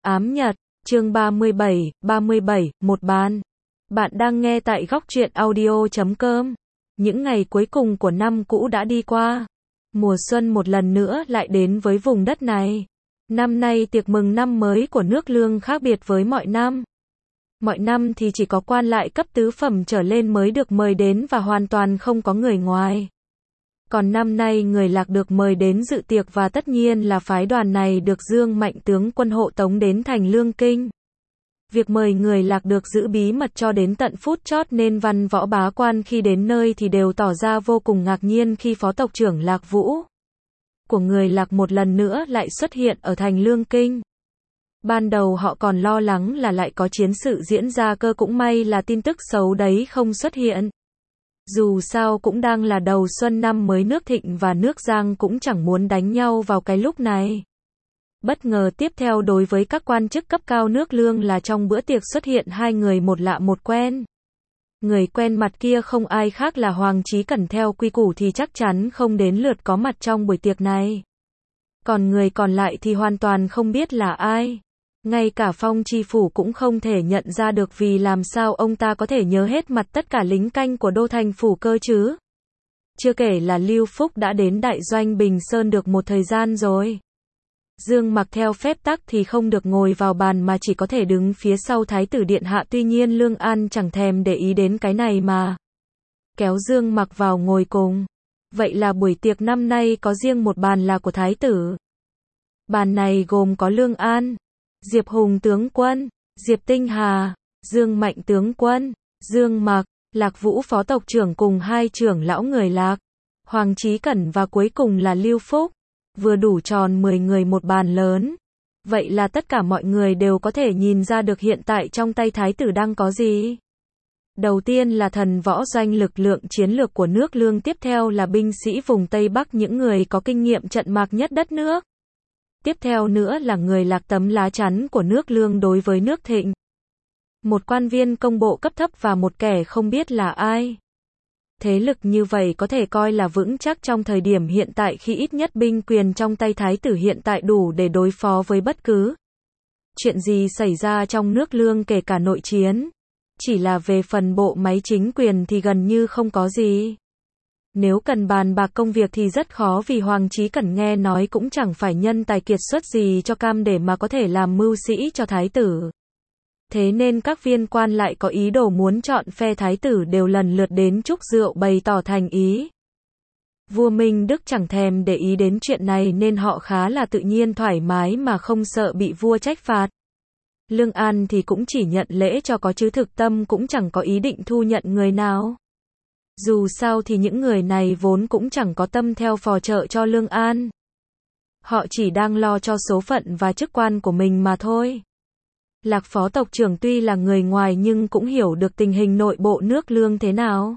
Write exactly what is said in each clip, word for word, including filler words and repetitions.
ám nhật, chương ba mươi bảy, ba mươi bảy, một bàn. Bạn đang nghe tại góc truyện audio chấm com. Những ngày cuối cùng của năm cũ đã đi qua. Mùa xuân một lần nữa lại đến với vùng đất này. Năm nay tiệc mừng năm mới của nước Lương khác biệt với mọi năm. Mọi năm thì chỉ có quan lại cấp tứ phẩm trở lên mới được mời đến và hoàn toàn không có người ngoài. Còn năm nay người Lạc được mời đến dự tiệc và tất nhiên là phái đoàn này được Dương Mạnh tướng quân hộ tống đến thành Lương Kinh. Việc mời người Lạc được giữ bí mật cho đến tận phút chót nên văn võ bá quan khi đến nơi thì đều tỏ ra vô cùng ngạc nhiên khi phó tộc trưởng Lạc Vũ của người Lạc một lần nữa lại xuất hiện ở thành Lương Kinh. Ban đầu họ còn lo lắng là lại có chiến sự diễn ra cơ, cũng may là tin tức xấu đấy không xuất hiện. Dù sao cũng đang là đầu xuân năm mới, nước Thịnh và nước Giang cũng chẳng muốn đánh nhau vào cái lúc này. Bất ngờ tiếp theo đối với các quan chức cấp cao nước Lương là trong bữa tiệc xuất hiện hai người một lạ một quen. Người quen mặt kia không ai khác là Hoàng Chí Cẩn, theo quy củ thì chắc chắn không đến lượt có mặt trong buổi tiệc này. Còn người còn lại thì hoàn toàn không biết là ai. Ngay cả Phong Chi Phủ cũng không thể nhận ra được, vì làm sao ông ta có thể nhớ hết mặt tất cả lính canh của đô thành phủ cơ chứ. Chưa kể là Lưu Phúc đã đến đại doanh Bình Sơn được một thời gian rồi. Dương Mặc theo phép tắc thì không được ngồi vào bàn mà chỉ có thể đứng phía sau Thái tử điện hạ, tuy nhiên Lương An chẳng thèm để ý đến cái này mà kéo Dương Mặc vào ngồi cùng. Vậy là buổi tiệc năm nay có riêng một bàn là của Thái tử. Bàn này gồm có Lương An, Diệp Hùng tướng quân, Diệp Tinh Hà, Dương Mạnh tướng quân, Dương Mặc, Lạc Vũ phó tộc trưởng cùng hai trưởng lão người Lạc, Hoàng Chí Cẩn và cuối cùng là Lưu Phúc. Vừa đủ tròn mười người một bàn lớn. Vậy là tất cả mọi người đều có thể nhìn ra được hiện tại trong tay Thái tử đang có gì. Đầu tiên là thần võ doanh, lực lượng chiến lược của nước Lương, tiếp theo là binh sĩ vùng Tây Bắc, những người có kinh nghiệm trận mạc nhất đất nước. Tiếp theo nữa là người Lạc, tấm lá chắn của nước Lương đối với nước Thịnh. Một quan viên công bộ cấp thấp và một kẻ không biết là ai. Thế lực như vậy có thể coi là vững chắc trong thời điểm hiện tại, khi ít nhất binh quyền trong tay Thái tử hiện tại đủ để đối phó với bất cứ chuyện gì xảy ra trong nước Lương, kể cả nội chiến. Chỉ là về phần bộ máy chính quyền thì gần như không có gì. Nếu cần bàn bạc công việc thì rất khó, vì Hoàng Chí Cẩn nghe nói cũng chẳng phải nhân tài kiệt xuất gì cho cam để mà có thể làm mưu sĩ cho Thái tử. Thế nên các viên quan lại có ý đồ muốn chọn phe Thái tử đều lần lượt đến chúc rượu bày tỏ thành ý. Vua Minh Đức chẳng thèm để ý đến chuyện này nên họ khá là tự nhiên thoải mái mà không sợ bị vua trách phạt. Lương An thì cũng chỉ nhận lễ cho có chứ thực tâm cũng chẳng có ý định thu nhận người nào. Dù sao thì những người này vốn cũng chẳng có tâm theo phò trợ cho Lương An. Họ chỉ đang lo cho số phận và chức quan của mình mà thôi. Lạc phó tộc trưởng tuy là người ngoài nhưng cũng hiểu được tình hình nội bộ nước Lương thế nào.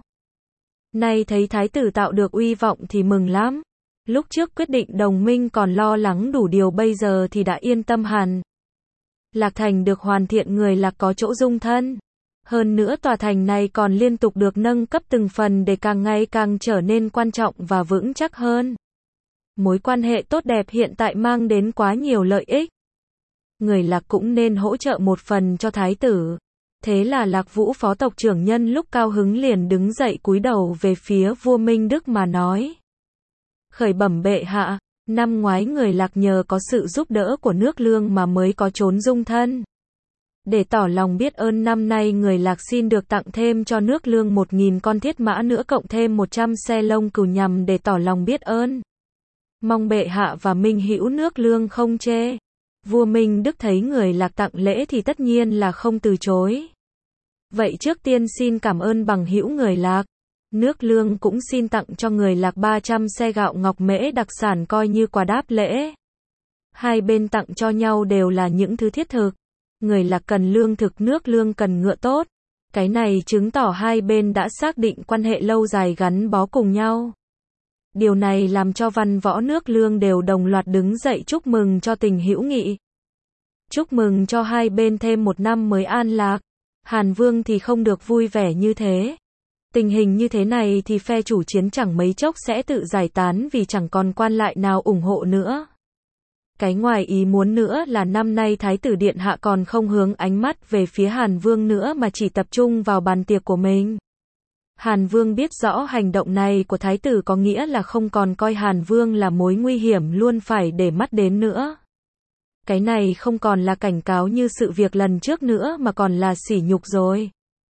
Nay thấy Thái tử tạo được uy vọng thì mừng lắm. Lúc trước quyết định đồng minh còn lo lắng đủ điều, bây giờ thì đã yên tâm hẳn. Lạc thành được hoàn thiện, người Lạc có chỗ dung thân. Hơn nữa tòa thành này còn liên tục được nâng cấp từng phần để càng ngày càng trở nên quan trọng và vững chắc hơn. Mối quan hệ tốt đẹp hiện tại mang đến quá nhiều lợi ích. Người Lạc cũng nên hỗ trợ một phần cho Thái tử. Thế là Lạc Vũ phó tộc trưởng nhân lúc cao hứng liền đứng dậy cúi đầu về phía vua Minh Đức mà nói: Khởi bẩm bệ hạ, năm ngoái người Lạc nhờ có sự giúp đỡ của nước Lương mà mới có chốn dung thân. Để tỏ lòng biết ơn, năm nay người Lạc xin được tặng thêm cho nước Lương một nghìn con thiết mã nữa, cộng thêm một trăm xe lông cừu, nhằm để tỏ lòng biết ơn. Mong bệ hạ và minh hữu nước Lương không chê. Vua Minh Đức thấy người Lạc tặng lễ thì tất nhiên là không từ chối. Vậy trước tiên xin cảm ơn bằng hữu người Lạc. Nước Lương cũng xin tặng cho người Lạc ba trăm xe gạo ngọc mễ đặc sản coi như quà đáp lễ. Hai bên tặng cho nhau đều là những thứ thiết thực. Người Lạc cần lương thực, nước Lương cần ngựa tốt. Cái này chứng tỏ hai bên đã xác định quan hệ lâu dài gắn bó cùng nhau. Điều này làm cho văn võ nước Lương đều đồng loạt đứng dậy chúc mừng cho tình hữu nghị. Chúc mừng cho hai bên thêm một năm mới an lạc. Hàn Vương thì không được vui vẻ như thế. Tình hình như thế này thì phe chủ chiến chẳng mấy chốc sẽ tự giải tán vì chẳng còn quan lại nào ủng hộ nữa. Cái ngoài ý muốn nữa là năm nay Thái tử Điện Hạ còn không hướng ánh mắt về phía Hàn Vương nữa mà chỉ tập trung vào bàn tiệc của mình. Hàn Vương biết rõ hành động này của Thái tử có nghĩa là không còn coi Hàn Vương là mối nguy hiểm luôn phải để mắt đến nữa. Cái này không còn là cảnh cáo như sự việc lần trước nữa mà còn là sỉ nhục rồi.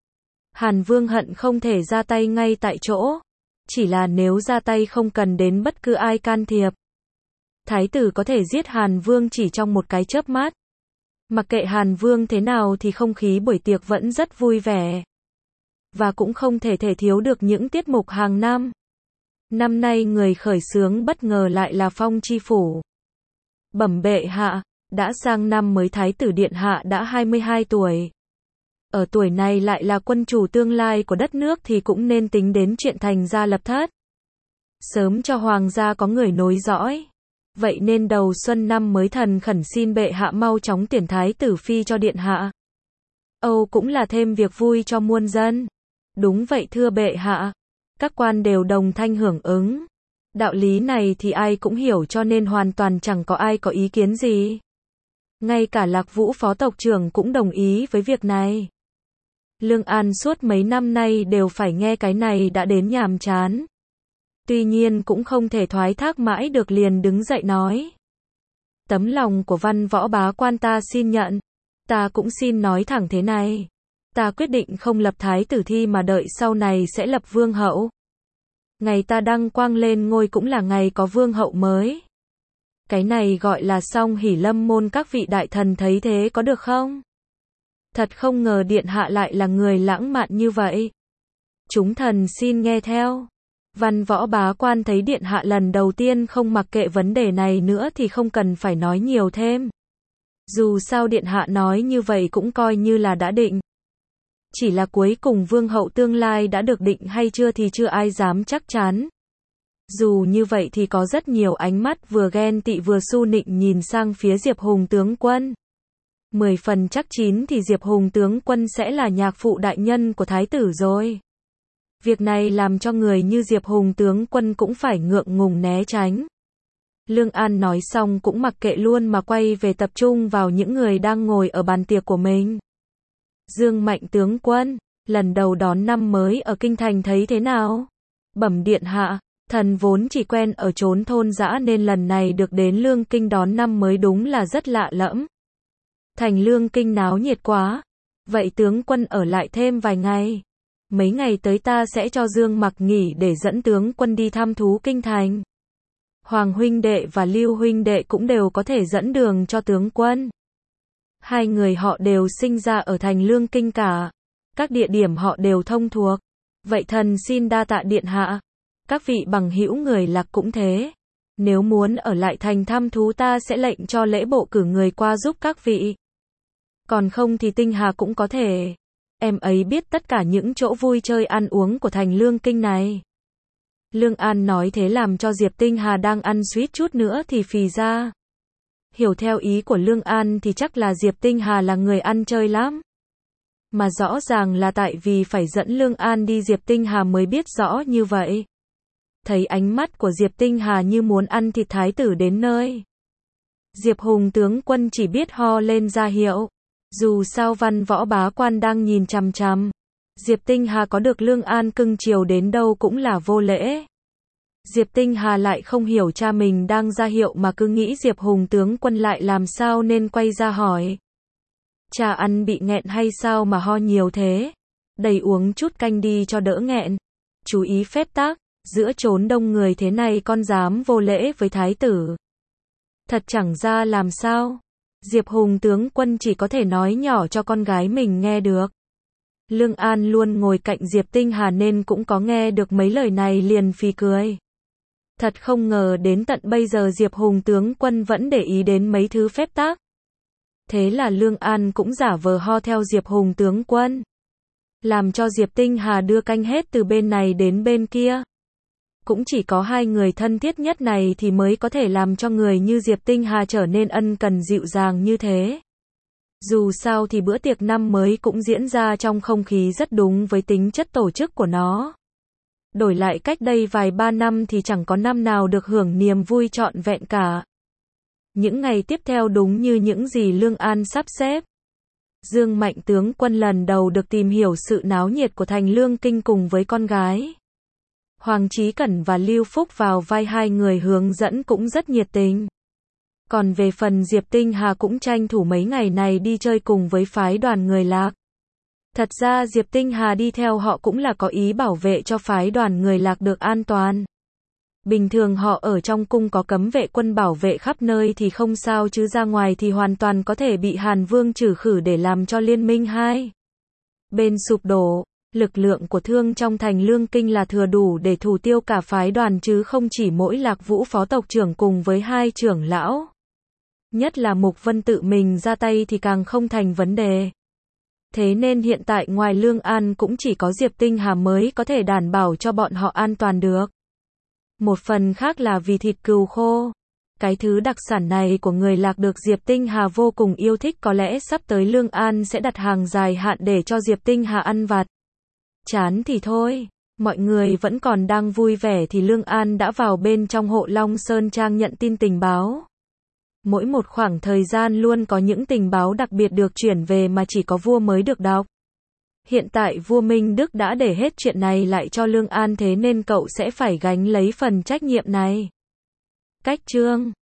Hàn Vương hận không thể ra tay ngay tại chỗ. Chỉ là nếu ra tay không cần đến bất cứ ai can thiệp. Thái tử có thể giết Hàn Vương chỉ trong một cái chớp mắt. Mặc kệ Hàn Vương thế nào thì không khí buổi tiệc vẫn rất vui vẻ. Và cũng không thể thể thiếu được những tiết mục hàng năm. Năm nay người khởi xướng bất ngờ lại là Phong Chi Phủ. Bẩm bệ hạ, đã sang năm mới Thái tử Điện Hạ đã hai mươi hai tuổi. Ở tuổi này lại là quân chủ tương lai của đất nước thì cũng nên tính đến chuyện thành gia lập thất. Sớm cho hoàng gia có người nối dõi. Vậy nên đầu xuân năm mới thần khẩn xin bệ hạ mau chóng tuyển Thái tử phi cho Điện Hạ. Âu cũng là thêm việc vui cho muôn dân. Đúng vậy thưa bệ hạ. Các quan đều đồng thanh hưởng ứng. Đạo lý này thì ai cũng hiểu cho nên hoàn toàn chẳng có ai có ý kiến gì. Ngay cả Lạc Vũ phó tộc trưởng cũng đồng ý với việc này. Lương An suốt mấy năm nay đều phải nghe cái này đã đến nhàm chán. Tuy nhiên cũng không thể thoái thác mãi được liền đứng dậy nói. Tấm lòng của văn võ bá quan ta xin nhận. Ta cũng xin nói thẳng thế này. Ta quyết định không lập thái tử thi mà đợi sau này sẽ lập vương hậu. Ngày ta đăng quang lên ngôi cũng là ngày có vương hậu mới. Cái này gọi là song hỷ lâm môn, các vị đại thần thấy thế có được không? Thật không ngờ Điện Hạ lại là người lãng mạn như vậy. Chúng thần xin nghe theo. Văn võ bá quan thấy Điện Hạ lần đầu tiên không mặc kệ vấn đề này nữa thì không cần phải nói nhiều thêm. Dù sao Điện Hạ nói như vậy cũng coi như là đã định. Chỉ là cuối cùng vương hậu tương lai đã được định hay chưa thì chưa ai dám chắc chắn. Dù như vậy thì có rất nhiều ánh mắt vừa ghen tị vừa su nịnh nhìn sang phía Diệp Hùng tướng quân. Mười phần chắc chín thì Diệp Hùng tướng quân sẽ là nhạc phụ đại nhân của thái tử rồi. Việc này làm cho người như Diệp Hùng tướng quân cũng phải ngượng ngùng né tránh. Lương An nói xong cũng mặc kệ luôn mà quay về tập trung vào những người đang ngồi ở bàn tiệc của mình. Dương Mạnh tướng quân, lần đầu đón năm mới ở kinh thành thấy thế nào? Bẩm điện hạ, thần vốn chỉ quen ở chốn thôn dã nên lần này được đến Lương Kinh đón năm mới đúng là rất lạ lẫm. Thành Lương Kinh náo nhiệt quá. Vậy tướng quân ở lại thêm vài ngày. Mấy ngày tới ta sẽ cho Dương Mặc nghỉ để dẫn tướng quân đi thăm thú kinh thành. Hoàng huynh đệ và Lưu huynh đệ cũng đều có thể dẫn đường cho tướng quân. Hai người họ đều sinh ra ở thành Lương Kinh cả. Các địa điểm họ đều thông thuộc. Vậy thần xin đa tạ điện hạ. Các vị bằng hữu người Lạc cũng thế. Nếu muốn ở lại thành thăm thú ta sẽ lệnh cho lễ bộ cử người qua giúp các vị. Còn không thì Tinh Hà cũng có thể. Em ấy biết tất cả những chỗ vui chơi ăn uống của thành Lương Kinh này. Lương An nói thế làm cho Diệp Tinh Hà đang ăn suýt chút nữa thì phì ra. Hiểu theo ý của Lương An thì chắc là Diệp Tinh Hà là người ăn chơi lắm. Mà rõ ràng là tại vì phải dẫn Lương An đi Diệp Tinh Hà mới biết rõ như vậy. Thấy ánh mắt của Diệp Tinh Hà như muốn ăn thịt thái tử đến nơi. Diệp Hùng tướng quân chỉ biết ho lên ra hiệu. Dù sao văn võ bá quan đang nhìn chằm chằm. Diệp Tinh Hà có được Lương An cưng chiều đến đâu cũng là vô lễ. Diệp Tinh Hà lại không hiểu cha mình đang ra hiệu mà cứ nghĩ Diệp Hùng tướng quân lại làm sao nên quay ra hỏi. Cha ăn bị nghẹn hay sao mà ho nhiều thế? Đầy uống chút canh đi cho đỡ nghẹn. Chú ý phép tắc, giữa chốn đông người thế này con dám vô lễ với thái tử. Thật chẳng ra làm sao. Diệp Hùng tướng quân chỉ có thể nói nhỏ cho con gái mình nghe được. Lương An luôn ngồi cạnh Diệp Tinh Hà nên cũng có nghe được mấy lời này liền phì cười. Thật không ngờ đến tận bây giờ Diệp Hùng tướng quân vẫn để ý đến mấy thứ phép tắc. Thế là Lương An cũng giả vờ ho theo Diệp Hùng tướng quân. Làm cho Diệp Tinh Hà đưa canh hết từ bên này đến bên kia. Cũng chỉ có hai người thân thiết nhất này thì mới có thể làm cho người như Diệp Tinh Hà trở nên ân cần dịu dàng như thế. Dù sao thì bữa tiệc năm mới cũng diễn ra trong không khí rất đúng với tính chất tổ chức của nó. Đổi lại cách đây vài ba năm thì chẳng có năm nào được hưởng niềm vui trọn vẹn cả. Những ngày tiếp theo đúng như những gì Lương An sắp xếp. Dương Mạnh tướng quân lần đầu được tìm hiểu sự náo nhiệt của thành Lương Kinh cùng với con gái. Hoàng Chí Cẩn và Lưu Phúc vào vai hai người hướng dẫn cũng rất nhiệt tình. Còn về phần Diệp Tinh Hà cũng tranh thủ mấy ngày này đi chơi cùng với phái đoàn người Lạc. Thật ra Diệp Tinh Hà đi theo họ cũng là có ý bảo vệ cho phái đoàn người Lạc được an toàn. Bình thường họ ở trong cung có cấm vệ quân bảo vệ khắp nơi thì không sao, chứ ra ngoài thì hoàn toàn có thể bị Hàn Vương trừ khử để làm cho liên minh hai bên sụp đổ. Lực lượng của Thương trong thành Lương Kinh là thừa đủ để thủ tiêu cả phái đoàn, chứ không chỉ mỗi Lạc Vũ phó tộc trưởng cùng với hai trưởng lão. Nhất là Mục Vân tự mình ra tay thì càng không thành vấn đề. Thế nên hiện tại ngoài Lương An cũng chỉ có Diệp Tinh Hà mới có thể đảm bảo cho bọn họ an toàn được. Một phần khác là vì thịt cừu khô. Cái thứ đặc sản này của người Lạc được Diệp Tinh Hà vô cùng yêu thích, có lẽ sắp tới Lương An sẽ đặt hàng dài hạn để cho Diệp Tinh Hà ăn vặt. Chán thì thôi, mọi người vẫn còn đang vui vẻ thì Lương An đã vào bên trong Hộ Long Sơn Trang nhận tin tình báo. Mỗi một khoảng thời gian luôn có những tình báo đặc biệt được chuyển về mà chỉ có vua mới được đọc. Hiện tại vua Minh Đức đã để hết chuyện này lại cho Lương An, thế nên cậu sẽ phải gánh lấy phần trách nhiệm này. Cách chương